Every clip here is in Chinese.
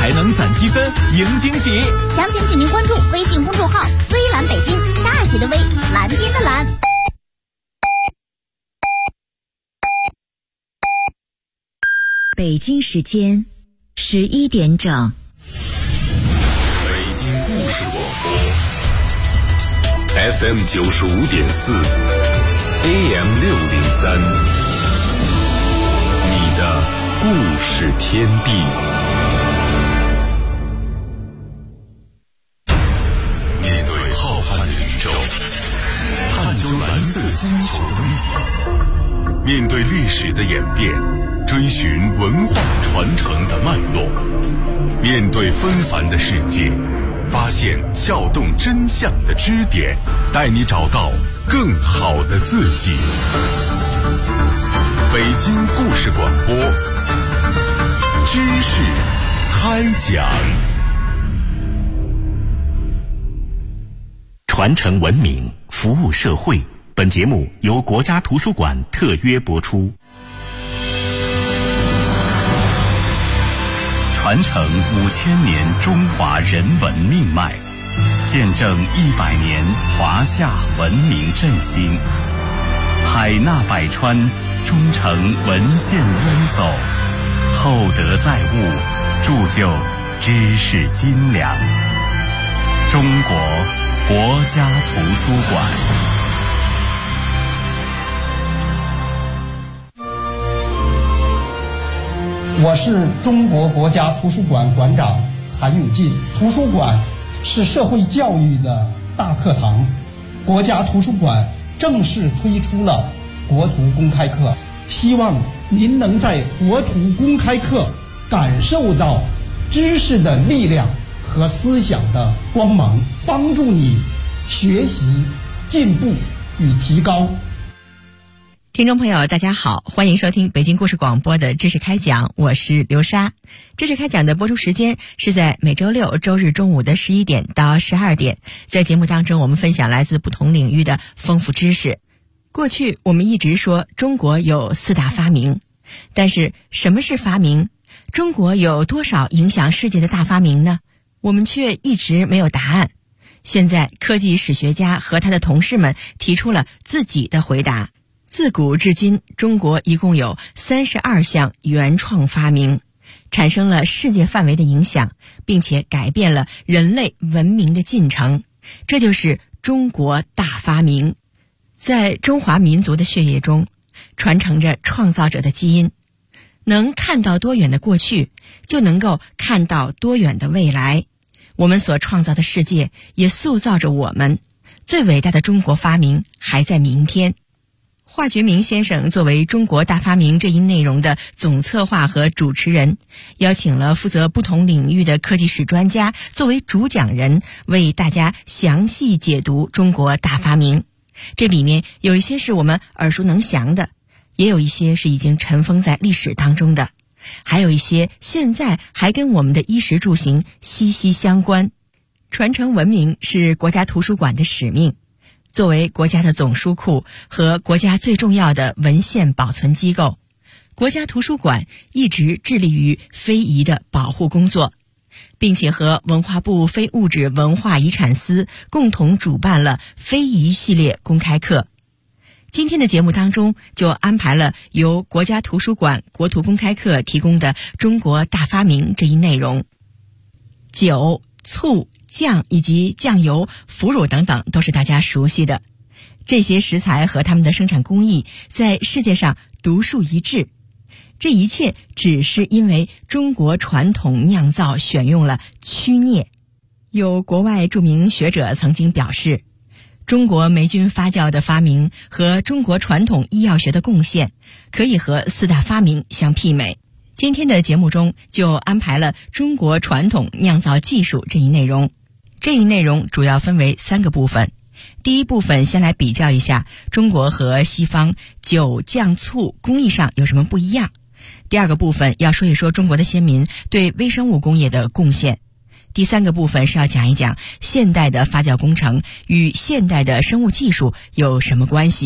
才能攒积分赢惊喜。 详情请您关注微信公众号微蓝北京，大写的微，蓝天的蓝。 北京时间11点整。 北京故事广播 FM 95.4 AM 603，你的故事天地。面对浩瀚的宇宙，探究蓝色星球的秘密，面对历史的演变，追寻文化传承的脉络，面对纷繁的世界，发现撬动真相的支点，带你找到更好的自己。北京故事广播，知识开讲。 传承文明，服务社会。本节目由国家图书馆特约播出。 传承5000年中华人文命脉，见证100年华夏文明振兴。海纳百川，忠诚文献温叟，厚德载物，铸就知识斤两。中国国家图书馆。 我是中国国家图书馆馆长韩永进。图书馆是社会教育的大课堂，国家图书馆正式推出了国图公开课，希望您能在国图公开课感受到知识的力量和思想的光芒，帮助你学习、进步与提高。 听众朋友大家好，欢迎收听北京故事广播的知识开讲，我是刘莎。知识开讲的播出时间是在每周六周日中午的11点到12点，在节目当中我们分享来自不同领域的丰富知识。过去我们一直说中国有4大发明，但是什么是发明？中国有多少影响世界的大发明呢？我们却一直没有答案。现在科技史学家和他的同事们提出了自己的回答。自古至今，中国一共有32项原创发明，产生了世界范围的影响，并且改变了人类文明的进程。这就是中国大发明。在中华民族的血液中，传承着创造者的基因。能看到多远的过去，就能够看到多远的未来。我们所创造的世界也塑造着我们。最伟大的中国发明还在明天。华觉明先生作为中国大发明这一内容的总策划和主持人，邀请了负责不同领域的科技史专家作为主讲人，为大家详细解读中国大发明。这里面有一些是我们耳熟能详的，也有一些是已经尘封在历史当中的，还有一些现在还跟我们的衣食住行息息相关。传承文明是国家图书馆的使命。作为国家的总书库和国家最重要的文献保存机构，国家图书馆一直致力于非遗的保护工作，并且和文化部非物质文化遗产司共同主办了非遗系列公开课。今天的节目当中就安排了由国家图书馆国图公开课提供的中国大发明这一内容。酒、醋、酱以及酱油、腐乳等等都是大家熟悉的。这些食材和它们的生产工艺在世界上独树一帜。这一切只是因为中国传统酿造选用了曲镍。有国外著名学者曾经表示，中国霉菌发酵的发明和中国传统医药学的贡献可以和4大发明相媲美。今天的节目中就安排了中国传统酿造技术这一内容。这一内容主要分为3个部分。第一部分先来比较一下中国和西方酒、酱、醋工艺上有什么不一样。第二个部分要说一说中国的先民对微生物工业的贡献。第3个部分是要讲一讲现代的发酵工程与现代的生物技术有什么关系。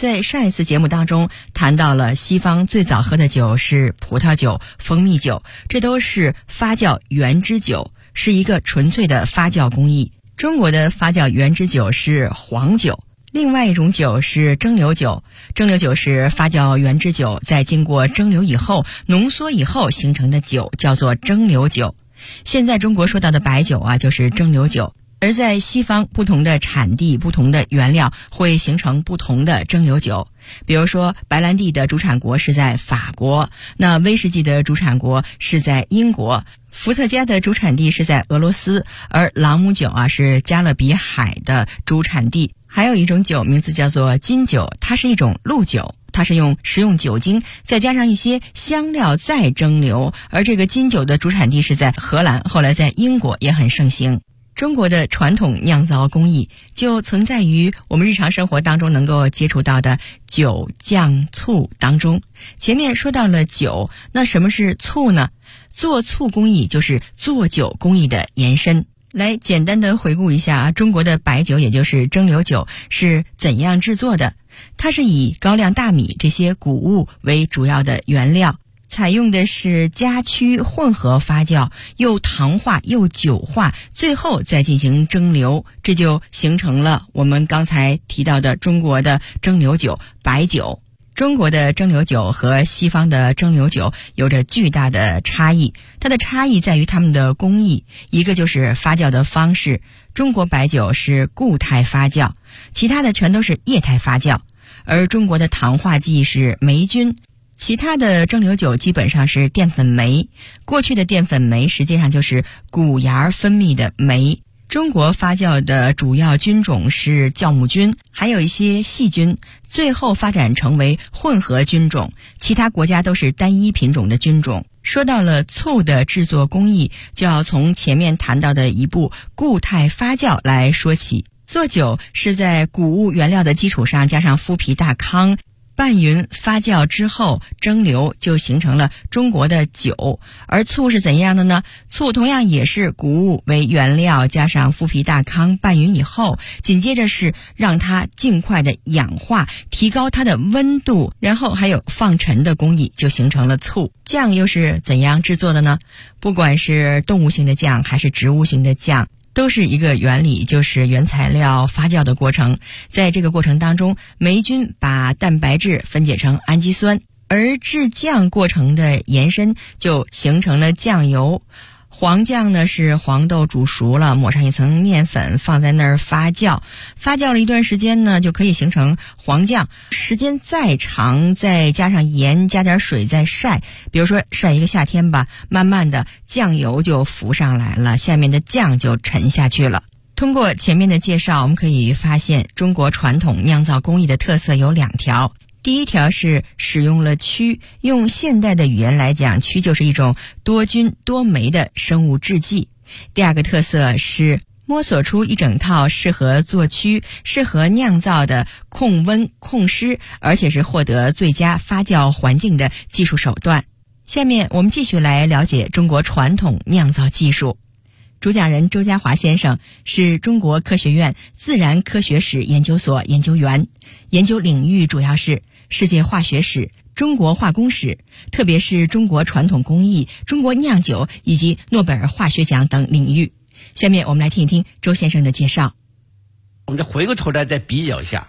在上一次节目当中谈到了西方最早喝的酒是葡萄酒、蜂蜜酒，这都是发酵原汁酒，是一个纯粹的发酵工艺。中国的发酵原汁酒是黄酒，另外一种酒是蒸馏酒。蒸馏酒是发酵原汁酒在经过蒸馏以后浓缩以后形成的酒，叫做蒸馏酒。现在中国说到的白酒啊，就是蒸馏酒。而在西方，不同的产地、不同的原料会形成不同的蒸馏酒。比如说，白兰地的主产国是在法国，那威士忌的主产国是在英国，伏特加的主产地是在俄罗斯，而朗姆酒啊是加勒比海的主产地。还有一种酒名字叫做金酒，它是一种露酒，它是用食用酒精再加上一些香料再蒸馏，而这个金酒的主产地是在荷兰，后来在英国也很盛行。中国的传统酿造工艺就存在于我们日常生活当中能够接触到的酒、酱、醋当中。前面说到了酒，那什么是醋呢？做醋工艺就是做酒工艺的延伸。来简单的回顾一下中国的白酒，也就是蒸馏酒是怎样制作的。它是以高粱、大米这些谷物为主要的原料，采用的是加曲混合发酵，又糖化又酒化，最后再进行蒸馏，这就形成了我们刚才提到的中国的蒸馏酒白酒。中国的蒸馏酒和西方的蒸馏酒有着巨大的差异，它的差异在于它们的工艺，一个就是发酵的方式，中国白酒是固态发酵，其他的全都是液态发酵，而中国的糖化剂是霉菌，其他的蒸馏酒基本上是淀粉酶，过去的淀粉酶实际上就是谷芽分泌的酶。中国发酵的主要菌种是酵母菌，还有一些细菌，最后发展成为混合菌种，其他国家都是单一品种的菌种。说到了醋的制作工艺，就要从前面谈到的一步固态发酵来说起。做酒是在谷物原料的基础上加上麸皮大糠，拌匀发酵之后蒸馏，就形成了中国的酒。而醋是怎样的呢？醋同样也是谷物为原料，加上麸皮大糠拌匀以后，紧接着是让它尽快的氧化，提高它的温度，然后还有放陈的工艺，就形成了醋。酱又是怎样制作的呢？不管是动物性的酱还是植物性的酱，都是一个原理，就是原材料发酵的过程。在这个过程当中，霉菌把蛋白质分解成氨基酸，而制酱过程的延伸就形成了酱油。黄酱呢是黄豆煮熟了，抹上一层面粉，放在那儿发酵，发酵了一段时间呢，就可以形成黄酱。时间再长，再加上盐，加点水再晒，比如说晒一个夏天吧，慢慢的酱油就浮上来了，下面的酱就沉下去了。通过前面的介绍，我们可以发现中国传统酿造工艺的特色有2条。第一条是使用了曲，用现代的语言来讲，曲就是一种多菌多酶的生物制剂。第二个特色是摸索出一整套适合做曲、适合酿造的控温控湿，而且是获得最佳发酵环境的技术手段。下面我们继续来了解中国传统酿造技术。主讲人周家华先生是中国科学院自然科学史研究所研究员，研究领域主要是世界化学史、中国化工史，特别是中国传统工艺、中国酿酒以及诺贝尔化学奖等领域。下面我们来听一听周先生的介绍。 我们再回过头来再比较一下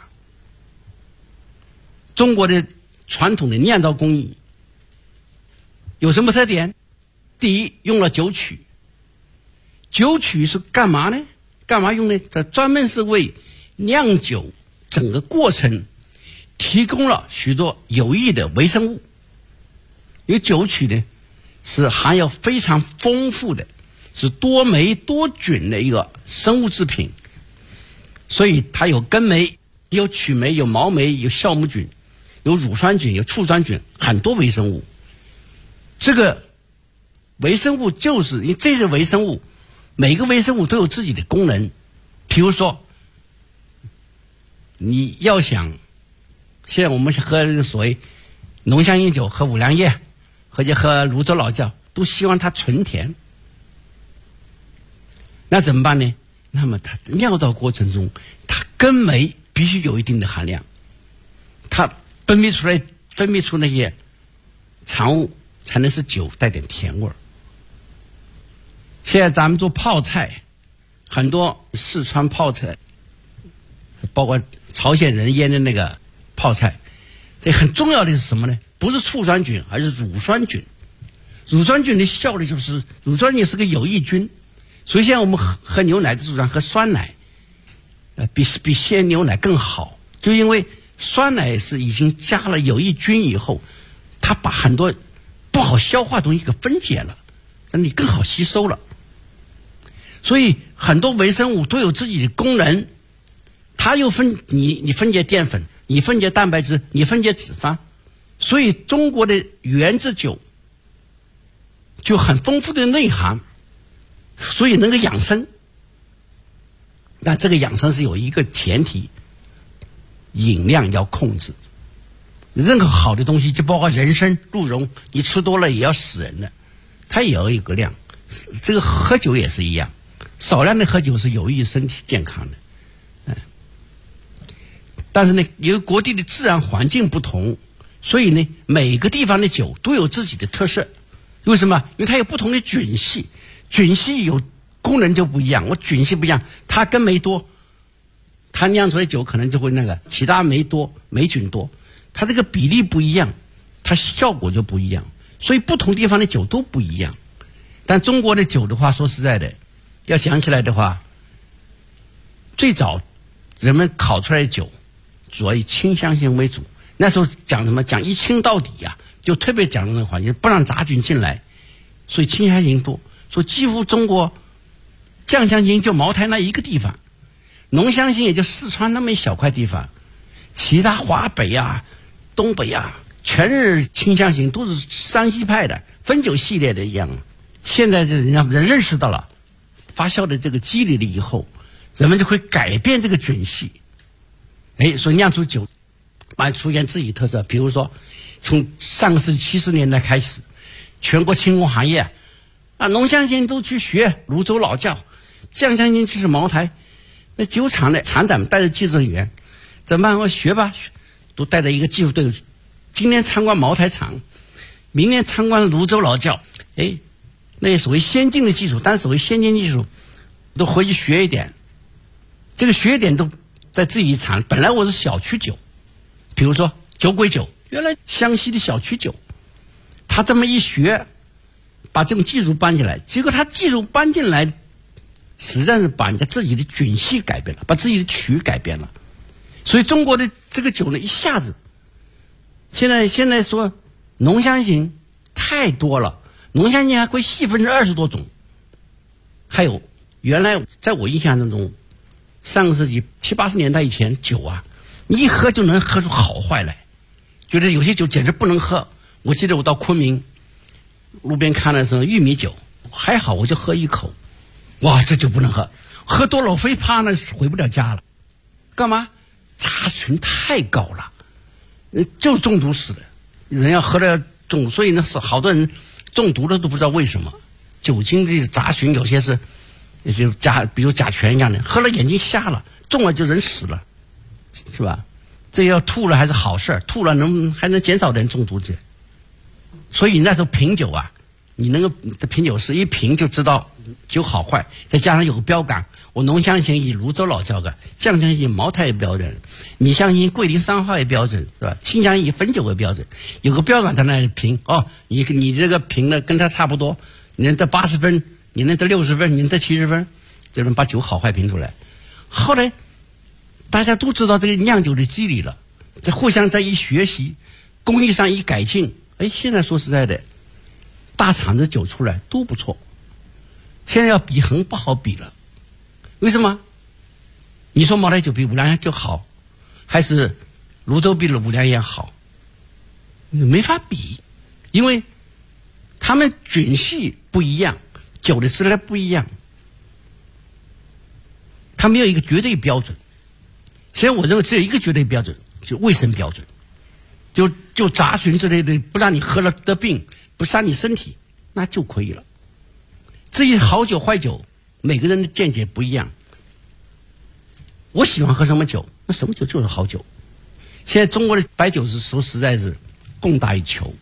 中国的传统的酿造工艺有什么特点。第一，用了酒曲。酒曲是干嘛呢？干嘛用呢？它专门是为酿酒整个过程提供了许多有益的微生物。因为酒曲呢是含有非常丰富的，是多酶多菌的一个生物制品，所以它有根酶、有曲酶、有毛酶、有酵母菌、有乳酸菌、有醋酸菌，很多微生物。这个微生物就是因为这些微生物，每个微生物都有自己的功能。比如说你要想，现在我们喝所谓浓香型酒，喝五粮液或者喝泸州老窖，都希望它纯甜。那怎么办呢？那么它酿造过程中，它根酶必须有一定的含量， 它分泌出那些产物，才能使酒带点甜味儿。现在咱们做泡菜，很多四川泡菜，包括朝鲜人腌的那个泡菜，这很重要的是什么呢？不是醋酸菌，而是乳酸菌。乳酸菌的效率就是乳酸菌是个有益菌，所以现在我们喝牛奶的主张喝酸奶，比鲜牛奶更好，就因为酸奶是已经加了有益菌以后，它把很多不好消化的东西给分解了，让你更好吸收了。所以很多微生物都有自己的功能，它又你分解淀粉，你分解蛋白质，你分解脂肪，所以中国的原汁酒就很丰富的内涵，所以能够养生。但这个养生是有一个前提，饮量要控制。任何好的东西，就包括人参、鹿茸，你吃多了也要死人的，它也要有一个量。这个喝酒也是一样，少量的喝酒是有益身体健康的。但是呢，由于各地的自然环境不同，所以呢，每个地方的酒都有自己的特色。为什么？因为它有不同的菌系，菌系有功能就不一样。我菌系不一样，它根酶多，它酿出来的酒可能就会那个其他酶多，酶菌多，它这个比例不一样，它效果就不一样。所以不同地方的酒都不一样。但中国的酒的话，说实在的，要想起来的话，最早人们烤出来的酒主要以清香型为主。那时候讲什么？讲一清到底呀，就特别讲那个环境，不让杂菌进来，所以清香型多。所以几乎中国酱香型就茅台那一个地方，浓香型也就四川那么一小块地方，其他华北啊、东北啊，全是清香型，都是山西派的汾酒系列的一样。现在这人认识到了发酵的这个机理了以后，人们就会改变这个菌系，所以酿出酒慢出现自己特色。比如说从上个世纪70年代开始，全国轻工行业浓香型都去学泸州老窖，酱香型就是茅台。那酒厂的厂长们带着技术人员怎么办？我学吧，都带着一个技术队伍，今天参观茅台厂，明年参观泸州老窖。那些所谓先进的技术，但是所谓先进技术都回去学一点，这个学一点都在自己厂。本来我是小曲酒，比如说酒鬼酒，原来湘西的小曲酒，他这么一学，把这种技术搬进来，结果他技术搬进来，实际上是把人家自己的菌系改变了，把自己的曲改变了。所以中国的这个酒呢，一下子现在说浓香型太多了，浓香型还会细分成20多种。还有原来在我印象当中，上个世纪70、80年代以前酒啊，你一喝就能喝出好坏来，觉得有些酒简直不能喝。我记得我到昆明路边看的时候，玉米酒还好，我就喝一口，哇，这酒不能喝，喝多了我非怕那回不了家了。干嘛？杂醇太高了，就是中毒死的，人要喝了中毒。所以呢，是好多人中毒了都不知道为什么。酒精的杂醇有些是，也就比如甲醛一样的，喝了眼睛瞎了，中了就人死了，是吧？这要吐了还是好事，吐了还能减少人中毒去。所以那时候品酒啊，你能够品酒师一品就知道酒好坏，再加上有个标杆，我浓香型以泸州老窖的，酱香型茅台为标准，米香型桂林3号为标准，是吧？清香以汾酒为标准，有个标杆在那里评你这个评的跟他差不多，你能得80分，你能得60分，你能得70分，就能把酒好坏评出来。后来大家都知道这个酿酒的机理了，互相在一学习，工艺上一改进，现在说实在的，大厂子酒出来都不错。现在要比衡不好比了，为什么？你说茅台酒比五粮液就好，还是泸州比五粮液好？没法比，因为他们菌系不一样，酒的质量不一样，它没有一个绝对标准。所以我认为只有一个绝对标准，就卫生标准，就杂醇之类的，不让你喝了得病，不伤你身体，那就可以了。至于好酒坏酒，每个人的见解不一样。我喜欢喝什么酒，那什么酒就是好酒。 现在中国的白酒实在是供大于求。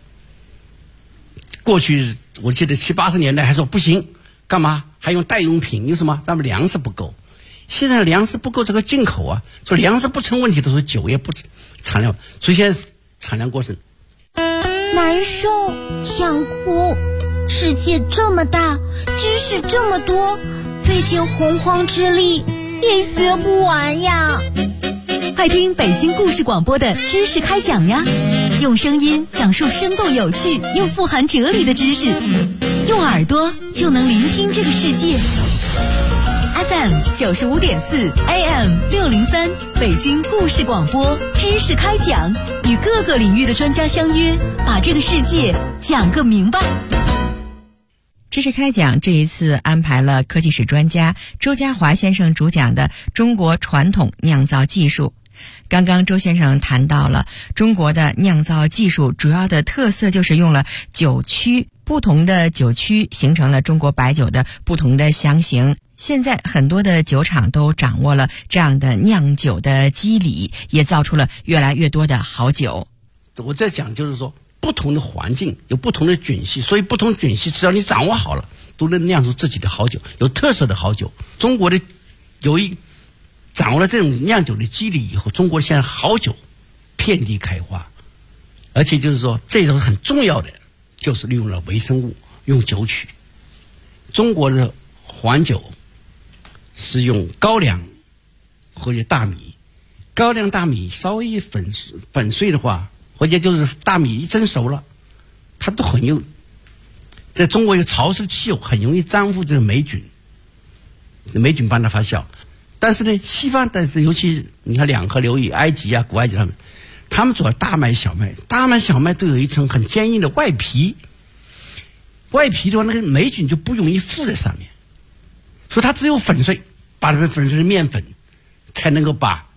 过去我记得70、80年代还说不行，干嘛还用代用品？有什么？咱们粮食不够。现在粮食不够，这个进口啊，说粮食不成问题的时候，酒也不产量，所以现在产量过剩。 难受，想哭。世界这么大，知识这么多，费尽洪荒之力也学不完呀。 快听北京故事广播的知识开讲呀，用声音讲述生动有趣又富含哲理的知识，用耳朵就能聆听这个世界。FM 95.4 AM 603，北京故事广播知识开讲，与各个领域的专家相约，把这个世界讲个明白。 知识开讲这一次安排了科技史专家周家华先生主讲的中国传统酿造技术。刚刚周先生谈到了中国的酿造技术主要的特色就是用了酒曲，不同的酒曲形成了中国白酒的不同的香型。现在很多的酒厂都掌握了这样的酿酒的机理，也造出了越来越多的好酒。 我在讲就是说不同的环境有不同的菌系，所以不同菌系只要你掌握好了，都能酿出自己的好酒，有特色的好酒。中国的掌握了这种酿酒的机理以后，中国现在好酒遍地开花，而且就是说这种很重要的就是利用了微生物，用酒曲。中国的黄酒是用高粱或者大米，高粱大米稍微粉碎的话，或者就是大米一蒸熟了，它都很有，在中国有潮湿气候，很容易沾附这个霉菌，霉菌帮它发酵。但是呢，西方的尤其你看两河流域，埃及啊、古埃及他们主要大麦、小麦，大麦、小麦都有一层很坚硬的外皮，外皮的话，那个霉菌就不容易附在上面，所以它只有粉碎，把它们粉碎成面粉，才能够把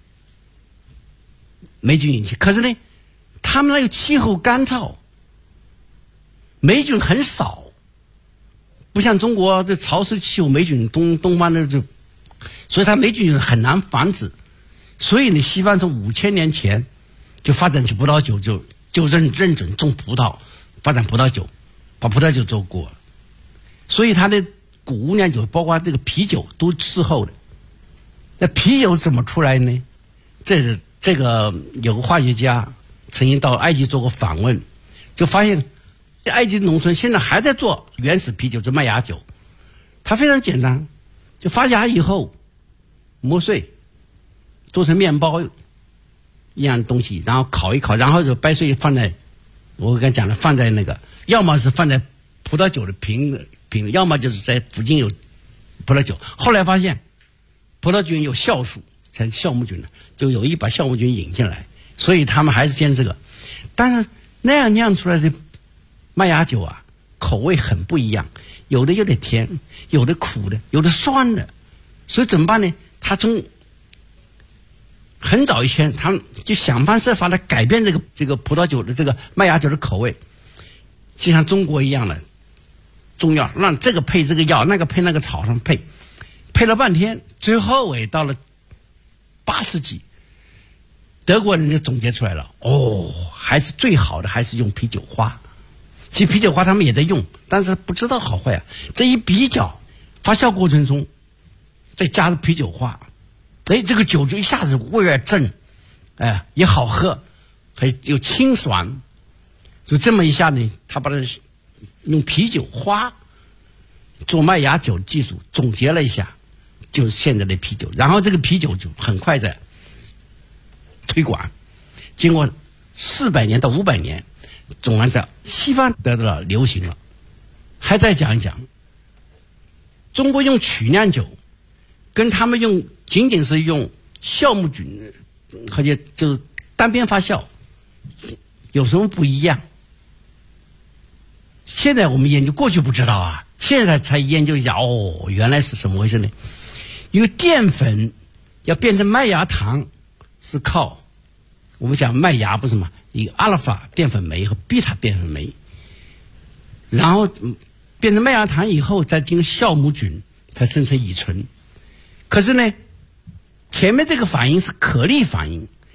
霉菌引起。可是呢，他们那个气候干燥，霉菌很少，不像中国这潮湿气候，霉菌东方的就。所以它霉菌很难防止，所以呢，西方从5000年前就发展起葡萄酒，就认准种葡萄，发展葡萄酒，把葡萄酒做过。所以它的谷物酿酒，包括这个啤酒都滞后的。那啤酒怎么出来呢？这个有个化学家曾经到埃及做过访问，就发现埃及农村现在还在做原始啤酒，这麦芽酒。它非常简单，就发芽以后磨碎，做成面包一样的东西，然后烤一烤，然后就掰碎放在，我刚才讲的放在那个，要么是放在葡萄酒的瓶，要么就是在附近有葡萄酒。后来发现葡萄菌有酵素，才酵母菌的，就有意把酵母菌引进来，所以他们还是先这个。但是那样酿出来的麦芽酒啊，口味很不一样，有的有点甜，有的苦的，有的酸的，所以怎么办呢？他从很早以前，他们就想方设法的改变这个葡萄酒的这个麦芽酒的口味，就像中国一样的中药，让这个配这个药，那个配那个草上配了半天，最后到了8世纪，德国人就总结出来了，还是最好的还是用啤酒花。其实啤酒花他们也在用，但是不知道好坏啊。这一比较，发酵过程中再加入啤酒花，这个酒就一下子味儿正，也好喝，还有清爽。就这么一下呢，他把它用啤酒花做麦芽酒的技术总结了一下，就是现在的啤酒。然后这个啤酒就很快在推广，经过400年到500年，总然在西方得到了流行了。还再讲一讲，中国用曲酿酒，跟他们仅仅是用酵母菌，而且就是单边发酵，有什么不一样？现在我们研究，过去不知道啊，现在才研究一下，原来是什么回事呢？因为淀粉要变成麦芽糖，是靠我们讲麦芽不是吗？一个阿尔法淀粉酶和贝塔淀粉酶，然后变成麦芽糖以后，再经酵母菌才生成乙醇。可是呢，前面这个反应是可逆反应，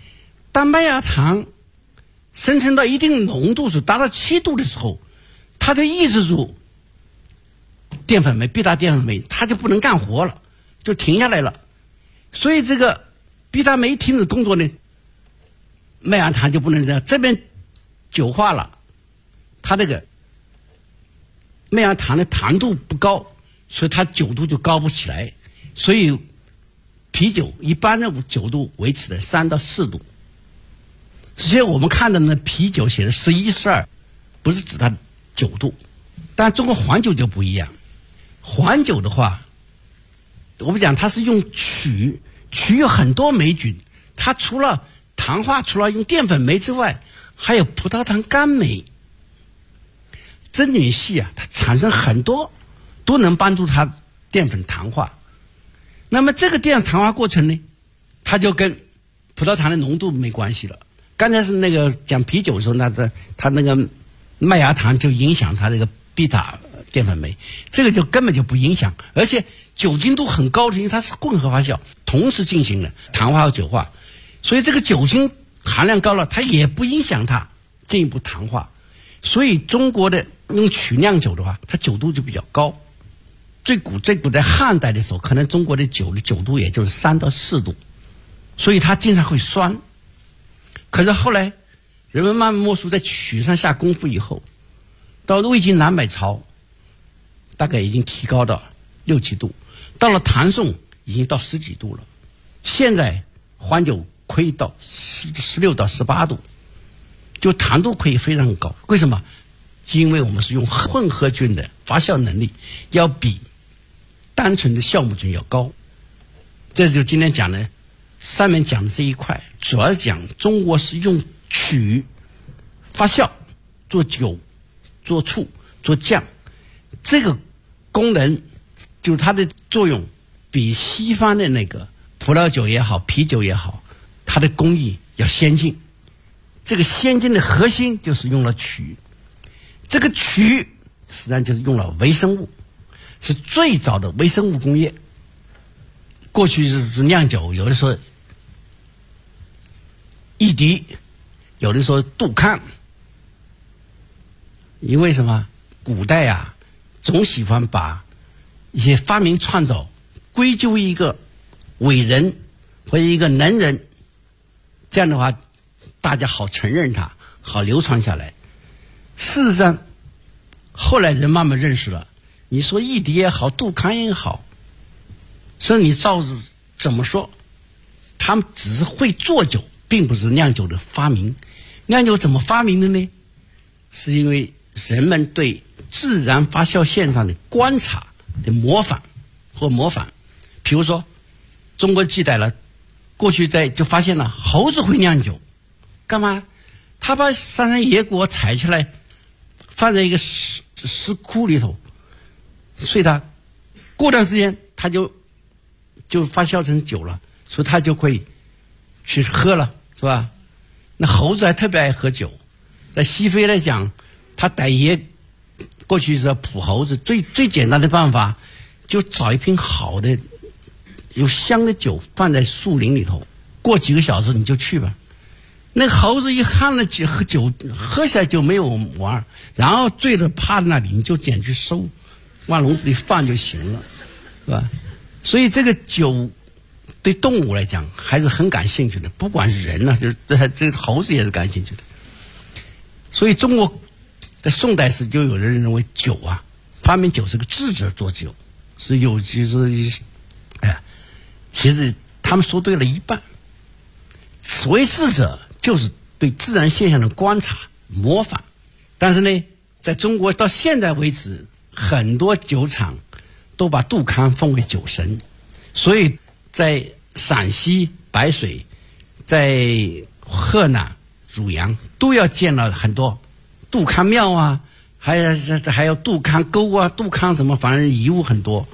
当麦芽糖生成到一定浓度时，达到7度的时候，它就抑制住淀粉酶贝塔淀粉酶，它就不能干活了，就停下来了。所以这个贝塔酶停止工作呢，麦芽糖就不能这样。这边酒化了，它这个麦芽糖的糖度不高，所以它酒度就高不起来。所以啤酒一般的酒度维持在3到4度。实际上我们看的呢，啤酒写的11、12，不是指它的酒度。但中国黄酒就不一样，黄酒的话，我们讲它是用曲有很多霉菌，它除了糖化，除了用淀粉酶之外，还有葡萄糖苷酶、真菌系啊，它产生很多都能帮助它淀粉糖化。那么这个淀粉糖化过程呢，它就跟葡萄糖的浓度没关系了。刚才是那个讲啤酒的时候，它那个麦芽糖就影响它这个贝塔淀粉酶，这个就根本就不影响，而且酒精度很高，因为它是混合发酵，同时进行的糖化和酒化，所以这个酒精含量高了，它也不影响它进一步糖化。所以中国的用曲酿酒的话，它酒度就比较高。最古在汉代的时候，可能中国的酒的酒度也就是3到4度，所以它经常会酸。可是后来人们慢慢摸索，在曲上下功夫以后，到魏晋南北朝大概已经提高到6、7度，到了唐宋已经到10几度了。现在黄酒可以到16到18度，就糖度可以非常高。为什么？因为我们是用混合菌的发酵能力要比单纯的酵母菌要高。这就今天讲的上面讲的这一块，主要是讲中国是用曲发酵做酒、做醋、做酱，这个功能就是它的作用比西方的那个葡萄酒也好、啤酒也好，它的工艺要先进。这个先进的核心就是用了曲，这个曲实际上就是用了微生物，是最早的微生物工业。过去是酿酒，有的时候一滴，有的时候杜康。因为什么？古代啊，总喜欢把一些发明创造归咎一个伟人或者一个能人，这样的话大家好承认它，好流传下来。事实上后来人慢慢认识了，你说一滴也好，杜康也好，所以你照着怎么说，他们只是会做酒，并不是酿酒的发明。酿酒怎么发明的呢？是因为人们对自然发酵现象的观察的模仿。比如说中国记载了，过去就发现了猴子会酿酒，干嘛？他把山上野果采下来放在一个石窟里头，所以它过段时间它就发酵成酒了，所以它就会去喝了，是吧？那猴子还特别爱喝酒，在西非来讲，他逮野，过去是捕猴子，最简单的办法，就找一瓶好的有香的酒放在树林里头，过几个小时你就去吧。那个猴子一喝了酒，喝下来就没有玩，然后醉了趴在那里，你就捡去收，往笼子里放就行了，是吧？所以这个酒对动物来讲还是很感兴趣的，不管是人呢，就是这猴子也是感兴趣的。所以中国在宋代时就有人认为酒啊，发明酒是个智者做酒，是有就是其实他们说对了一半。所谓智者就是对自然现象的观察模仿，但是呢，在中国到现在为止，很多酒厂都把杜康奉为酒神，所以在陕西白水，在河南汝阳都要建了很多杜康庙啊，还有杜康沟啊，杜康什么，反正遗物很多。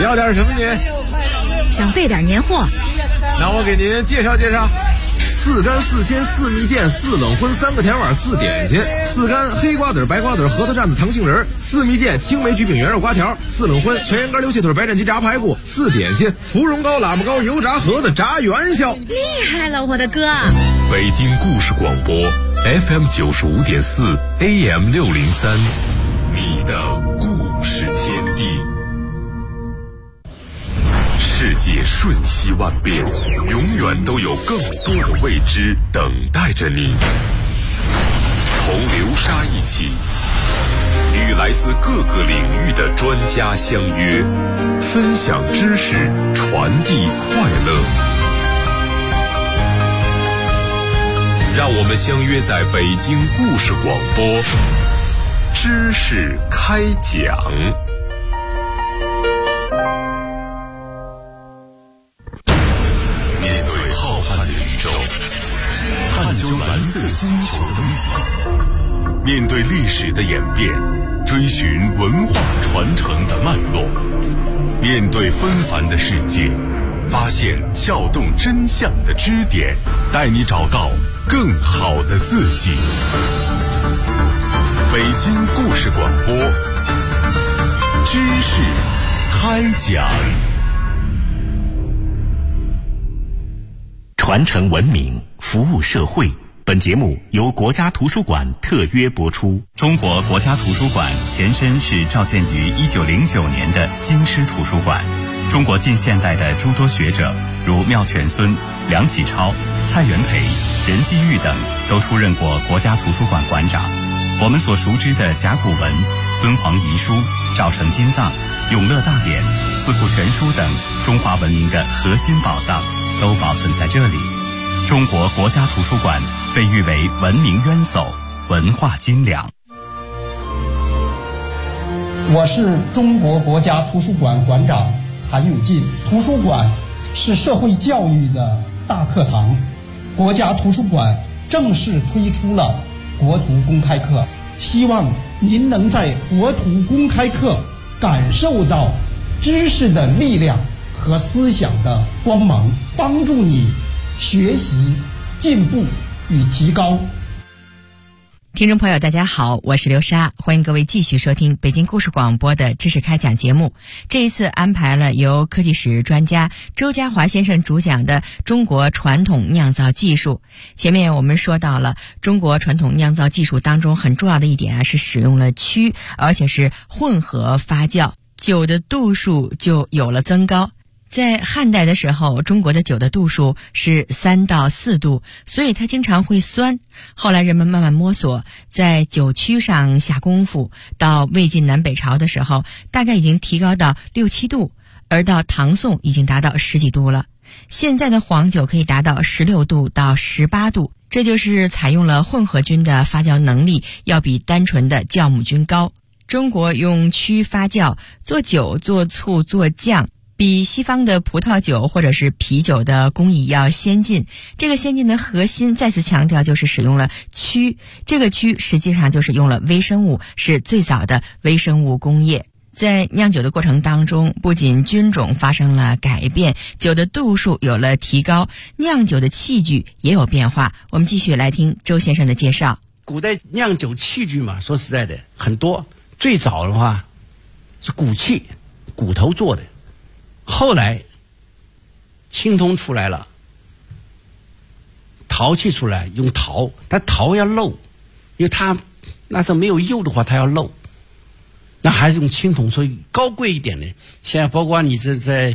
要点什么您？ 想备点年货。 那我给您介绍介绍。4干4鲜4蜜饯4冷荤3个甜碗4点心，4干黑瓜子白瓜子核桃蘸子糖杏仁，4蜜饯青梅焗饼圆肉瓜条，4冷荤全羊肝溜蟹腿白斩鸡炸排骨，4点心芙蓉糕喇叭糕油炸盒子炸元宵。 厉害了，我的哥！ 北京故事广播 FM 95.4 AM 603，你的故事天地。世界瞬息万变，永远都有更多的未知等待着你。同流沙一起，与来自各个领域的专家相约，分享知识，传递快乐。让我们相约在北京故事广播，知识开讲。探究蓝色星球的秘密，面对历史的演变，追寻文化传承的脉络，面对纷繁的世界，发现撬动真相的支点，带你找到更好的自己。北京故事广播，知识开讲。 传承文明，服务社会。本节目由国家图书馆特约播出。 中国国家图书馆前身是召建于1909年的京师图书馆。中国近现代的诸多学者，如妙泉孙、梁启超、蔡元培、任继玉等，都出任过国家图书馆馆长。我们所熟知的甲骨文、敦煌遗书、赵城金藏、永乐大典、四库全书等中华文明的核心宝藏，都保存在这里。中国国家图书馆被誉为文明渊薮、文化精良。 我是中国国家图书馆馆长韩永进。图书馆是社会教育的大课堂，国家图书馆正式推出了国图公开课，希望您能在国图公开课感受到知识的力量和思想的光芒，帮助你学习、进步与提高。 听众朋友大家好，我是刘莎，欢迎各位继续收听北京故事广播的知识开讲节目。这一次安排了由科技史专家周家华先生主讲的中国传统酿造技术。前面我们说到了中国传统酿造技术当中很重要的一点是使用了曲，而且是混合发酵，酒的度数就有了增高。在汉代的时候，中国的酒的度数是3到4度，所以它经常会酸。后来人们慢慢摸索，在酒曲上下功夫，到魏晋南北朝的时候，大概已经提高到6、7度，而到唐宋已经达到10几度了。现在的黄酒可以达到16度到18度，这就是采用了混合菌的发酵能力要比单纯的酵母菌高。中国用曲发酵做酒、做醋、做酱，比西方的葡萄酒或者是啤酒的工艺要先进。这个先进的核心再次强调就是使用了曲，这个曲实际上就是用了微生物，是最早的微生物工业。在酿酒的过程当中，不仅菌种发生了改变，酒的度数有了提高，酿酒的器具也有变化。我们继续来听周先生的介绍。 古代酿酒器具嘛，说实在的很多，最早的话是骨器，骨头做的，后来青铜出来了，陶器出来，用陶，但陶要漏，因为它那时候没有釉的话，它要漏，那还是用青铜，所以高贵一点的。现在包括你这在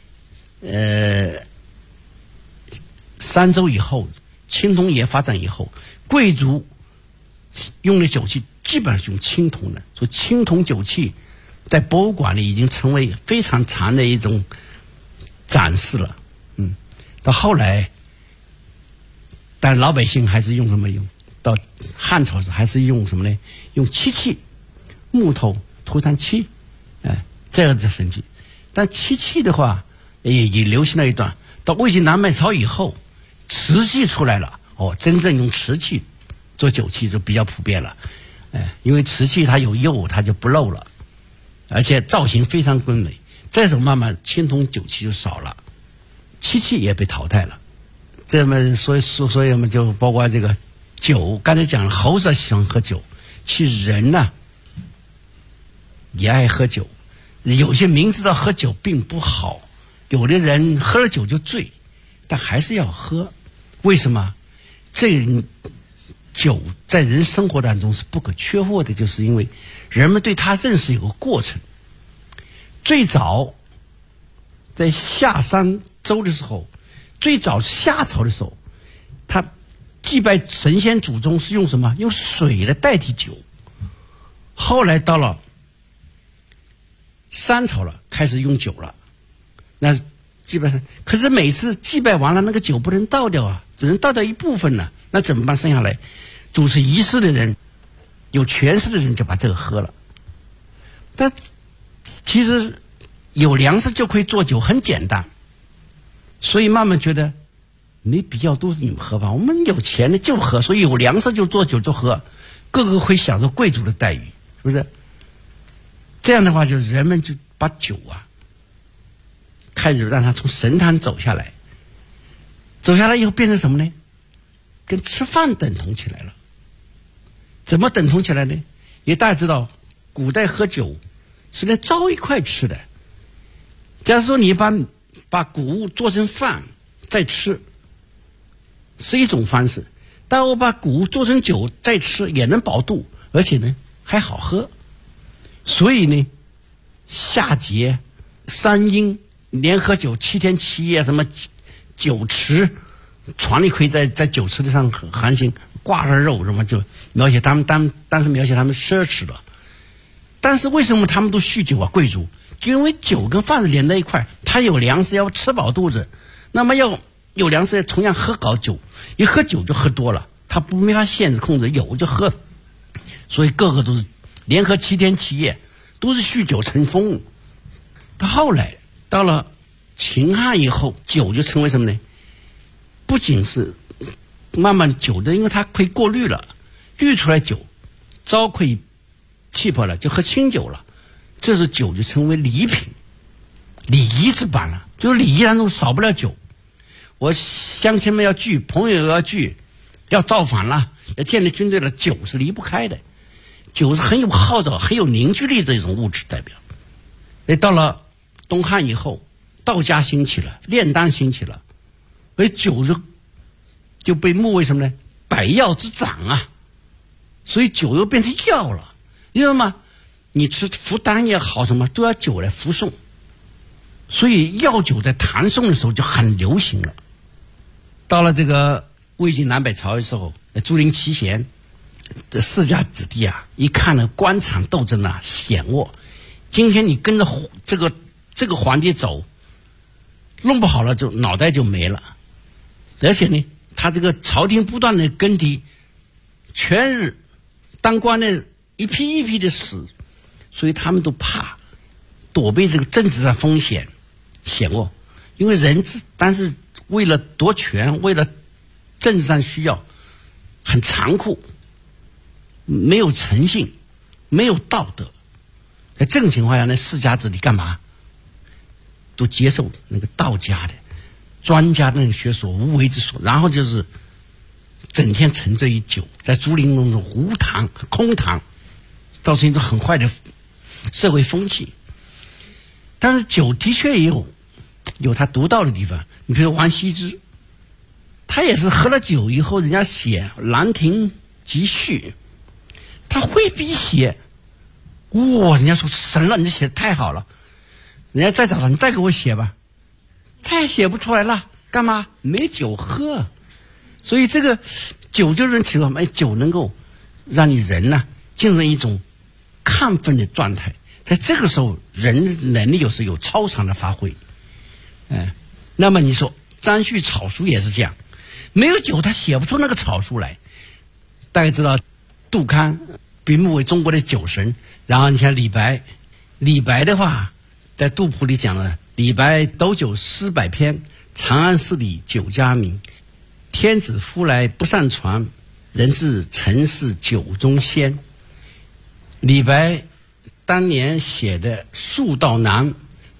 三周以后，青铜也发展以后，贵族用的酒器基本上是用青铜的，所以青铜酒器在博物馆里已经成为非常常的一种展示了。到后来，但老百姓还是用什么用？到汉朝时还是用什么呢？用漆器，木头涂上漆，这样子神奇。但漆器的话，也流行了一段。到魏晋南北朝以后，瓷器出来了，真正用瓷器做酒器就比较普遍了。因为瓷器它有釉，它就不漏了，而且造型非常瑰美。 这时候慢慢青铜酒器就少了，漆器也被淘汰了。这么所以我们就包括这个酒，刚才讲了猴子喜欢喝酒，其实人呢也爱喝酒。有些明知道喝酒并不好，有的人喝了酒就醉，但还是要喝。为什么？这酒在人生活当中是不可缺货的，就是因为人们对它认识有个过程。最早在夏商周的时候，最早夏朝的时候，他祭拜神仙祖宗是用什么？用水来代替酒。后来到了商朝了，开始用酒了。那基本上，可是每次祭拜完了，那个酒不能倒掉啊，只能倒掉一部分呢。那怎么办？剩下来主持仪式的人，有权势的人就把这个喝了。但其实有粮食就可以做酒，很简单。所以慢慢觉得没必要都是你们喝吧，我们有钱的就喝，所以有粮食就做酒就喝，个个会享受贵族的待遇，是不是？这样的话，就是人们就把酒啊，开始让它从神坛走下来，走下来以后变成什么呢？跟吃饭等同起来了。怎么等同起来呢？因为大家知道，古代喝酒是来招一块吃的。假如说你把谷物做成饭再吃，是一种方式，但我把谷物做成酒再吃也能饱肚，而且呢还好喝。所以呢，夏桀、商殷连喝酒7天7夜，什么酒池，船里可以在酒池上航行，挂着肉什么，就描写他们当时描写他们奢侈了。但是为什么他们都酗酒啊？贵族就因为酒跟饭是连在一块，他有粮食要吃饱肚子，那么要有粮食同样搞酒，一喝酒就喝多了，他没法限制控制，有就喝，所以个个都是连喝7天7夜，都是酗酒成风。到后来到了秦汉以后，酒就成为什么呢？不仅是慢慢酒的，因为它可以过滤了，滤出来酒糟溃气泡了，就喝清酒了。这时酒就成为礼品，礼仪之版了，就是礼仪当中少不了酒。我乡亲们要聚，朋友要聚，要造反了，要建立军队了，酒是离不开的。酒是很有号召、很有凝聚力的一种物质代表。到了东汉以后，道家兴起了，炼丹兴起了，而酒就被目为什么呢？百药之长啊，所以酒又变成药了。你知道吗？你吃服丹也好，什么都要酒来服送，所以药酒在唐宋的时候就很流行了。到了这个魏晋南北朝的时候，竹林七贤的世家子弟啊，一看呢官场斗争啊险恶，今天你跟着这个皇帝走，弄不好了就脑袋就没了。而且呢，他这个朝廷不断的更替，全日当官的一批一批的死，所以他们都怕躲避这个政治上风险险恶，因为人但是为了夺权，为了政治上需要，很残酷，没有诚信，没有道德。在这种情况下呢，世家子弟干嘛都接受那个道家的专家的那个学说、无为之说，然后就是整天沉醉于酒，在竹林中胡谈空谈，造成一种很坏的社会风气。但是酒的确也有他独到的地方。你比如王羲之，他也是喝了酒以后，人家写《兰亭集序》，他会笔写，哇，人家说神了，你这写的太好了。人家再找他，你再给我写吧，他也写不出来了，干嘛？没酒喝。所以这个酒就能起到什么？酒能够让你人呢进入一种亢奋的状态，在这个时候人能力有时有超常的发挥。那么你说张旭草书也是这样，没有酒他写不出那个草书来。大家知道杜康被目为中国的酒神，然后你看李白的话在杜甫里讲了，李白斗酒诗百篇，长安十里酒家名，天子呼来不上船，人至曾是酒中仙。李白当年写的《宿道难》，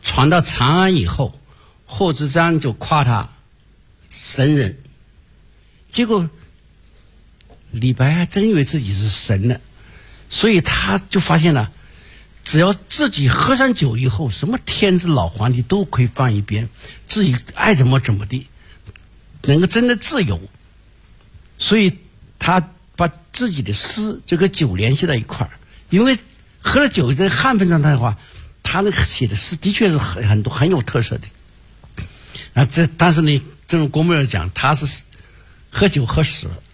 传到长安以后，贺知章就夸他神人，结果李白还真以为自己是神了，所以他就发现了，只要自己喝上酒以后，什么天子老皇帝都可以放一边，自己爱怎么地，能够真的自由。所以他把自己的诗就跟酒联系在一块儿，因为喝了酒在汉分上的话，他那个写的诗的确是很多很有特色的。但是呢，这种郭沫若讲他是喝酒喝死了，